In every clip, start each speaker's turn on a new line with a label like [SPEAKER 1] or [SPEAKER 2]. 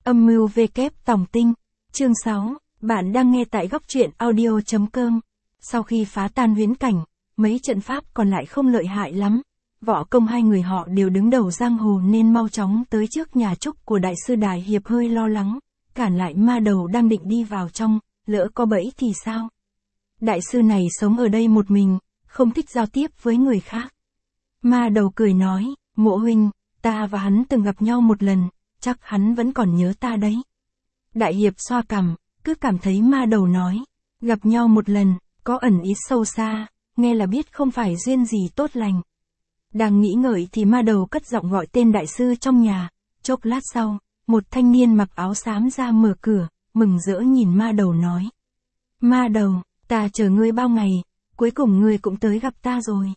[SPEAKER 1] Âm mưu VK Tòng Tinh, chương 6, bạn đang nghe tại góc truyện audio.com. Sau khi phá tan huyễn cảnh, mấy trận pháp còn lại không lợi hại lắm. Võ công hai người họ đều đứng đầu giang hồ nên mau chóng tới trước nhà trúc của đại sư Đại Hiệp hơi lo lắng, cản lại ma đầu đang định đi vào trong, lỡ có bẫy thì sao? Đại sư này sống ở đây một mình, không thích giao tiếp với người khác. Ma đầu cười nói, Mộ huynh, ta và hắn từng gặp nhau một lần, chắc hắn vẫn còn nhớ ta đấy. Đại Hiệp xoa cằm, cứ cảm thấy ma đầu nói, gặp nhau một lần, có ẩn ý sâu xa, nghe là biết không phải duyên gì tốt lành. Đang nghĩ ngợi thì ma đầu cất giọng gọi tên đại sư trong nhà, chốc lát sau, một thanh niên mặc áo xám ra mở cửa, mừng rỡ nhìn ma đầu nói. Ma đầu, ta chờ ngươi bao ngày, cuối cùng ngươi cũng tới gặp ta rồi.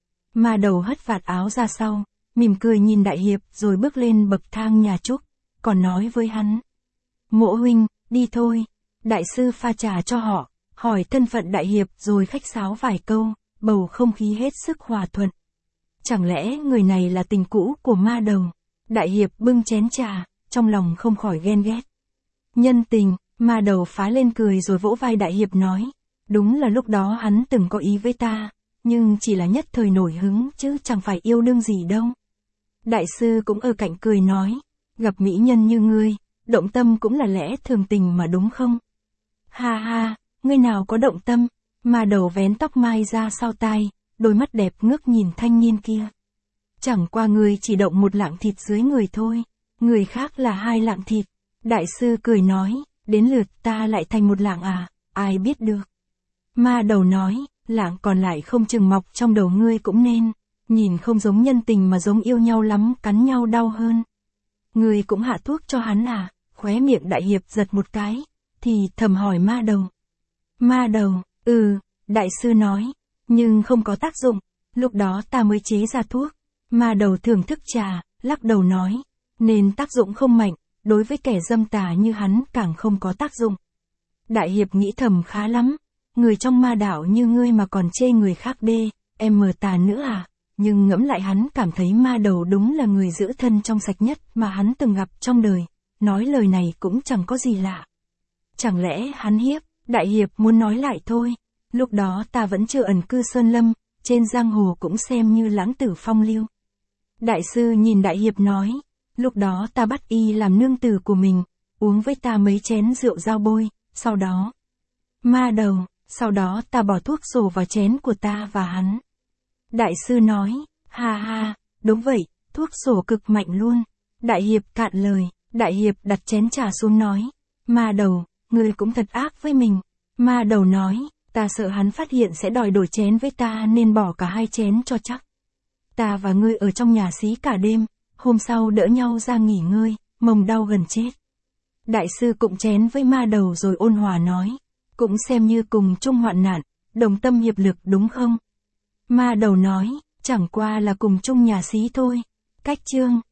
[SPEAKER 1] Ma đầu hất vạt áo ra sau, mỉm cười nhìn Đại Hiệp rồi bước lên bậc thang nhà trúc, còn nói với hắn. Mộ huynh, đi thôi. Đại sư pha trà cho họ, hỏi thân phận Đại Hiệp rồi khách sáo vài câu, bầu không khí hết sức hòa thuận. Chẳng lẽ người này là tình cũ của ma đầu? Đại Hiệp bưng chén trà, trong lòng không khỏi ghen ghét. Nhân tình, ma đầu phá lên cười rồi vỗ vai Đại Hiệp nói. Đúng là lúc đó hắn từng có ý với ta, nhưng chỉ là nhất thời nổi hứng chứ chẳng phải yêu đương gì đâu. Đại sư cũng ở cạnh cười nói, gặp mỹ nhân như ngươi, động tâm cũng là lẽ thường tình mà đúng không? Ha ha, ngươi nào có động tâm? Ma đầu vén tóc mai ra sau tai, đôi mắt đẹp ngước nhìn thanh niên kia. Chẳng qua ngươi chỉ động một lạng thịt dưới người thôi, người khác là 2 lạng thịt. Đại sư cười nói, đến lượt ta lại thành 1 lạng à, ai biết được. Ma đầu nói, lạng còn lại không chừng mọc trong đầu ngươi cũng nên, nhìn không giống nhân tình mà giống yêu nhau lắm, cắn nhau đau hơn. Ngươi cũng hạ thuốc cho hắn à? Khóe miệng Đại Hiệp giật một cái, thì thầm hỏi ma đầu. Ma đầu, đại sư nói, nhưng không có tác dụng, lúc đó ta mới chế ra thuốc. Ma đầu thưởng thức trà, lắc đầu nói, nên tác dụng không mạnh, đối với kẻ dâm tà như hắn càng không có tác dụng. Đại Hiệp nghĩ thầm khá lắm, người trong ma đạo như ngươi mà còn chê người khác đê, em mờ tà nữa à? Nhưng ngẫm lại hắn cảm thấy ma đầu đúng là người giữ thân trong sạch nhất mà hắn từng gặp trong đời, nói lời này cũng chẳng có gì lạ. Chẳng lẽ hắn hiếp? Đại Hiệp muốn nói lại thôi, lúc đó ta vẫn chưa ẩn cư sơn lâm, trên giang hồ cũng xem như lãng tử phong lưu. Đại sư nhìn Đại Hiệp nói, lúc đó ta bắt y làm nương tử của mình, uống với ta mấy chén rượu dao bôi, sau đó. Ma đầu, sau đó ta bỏ thuốc sổ vào chén của ta và hắn. Đại sư nói, ha ha, đúng vậy, thuốc sổ cực mạnh luôn. Đại Hiệp cạn lời, Đại Hiệp đặt chén trà xuống nói, ma đầu, ngươi cũng thật ác với mình. Ma đầu nói, ta sợ hắn phát hiện sẽ đòi đổi chén với ta nên bỏ cả 2 chén cho chắc. Ta và ngươi ở trong nhà xí cả đêm, hôm sau đỡ nhau ra nghỉ ngơi, mông đau gần chết. Đại sư cụng chén với ma đầu rồi ôn hòa nói, cũng xem như cùng chung hoạn nạn, đồng tâm hiệp lực đúng không? Ma đầu nói, chẳng qua là cùng chung nhà xí thôi. Cách chương.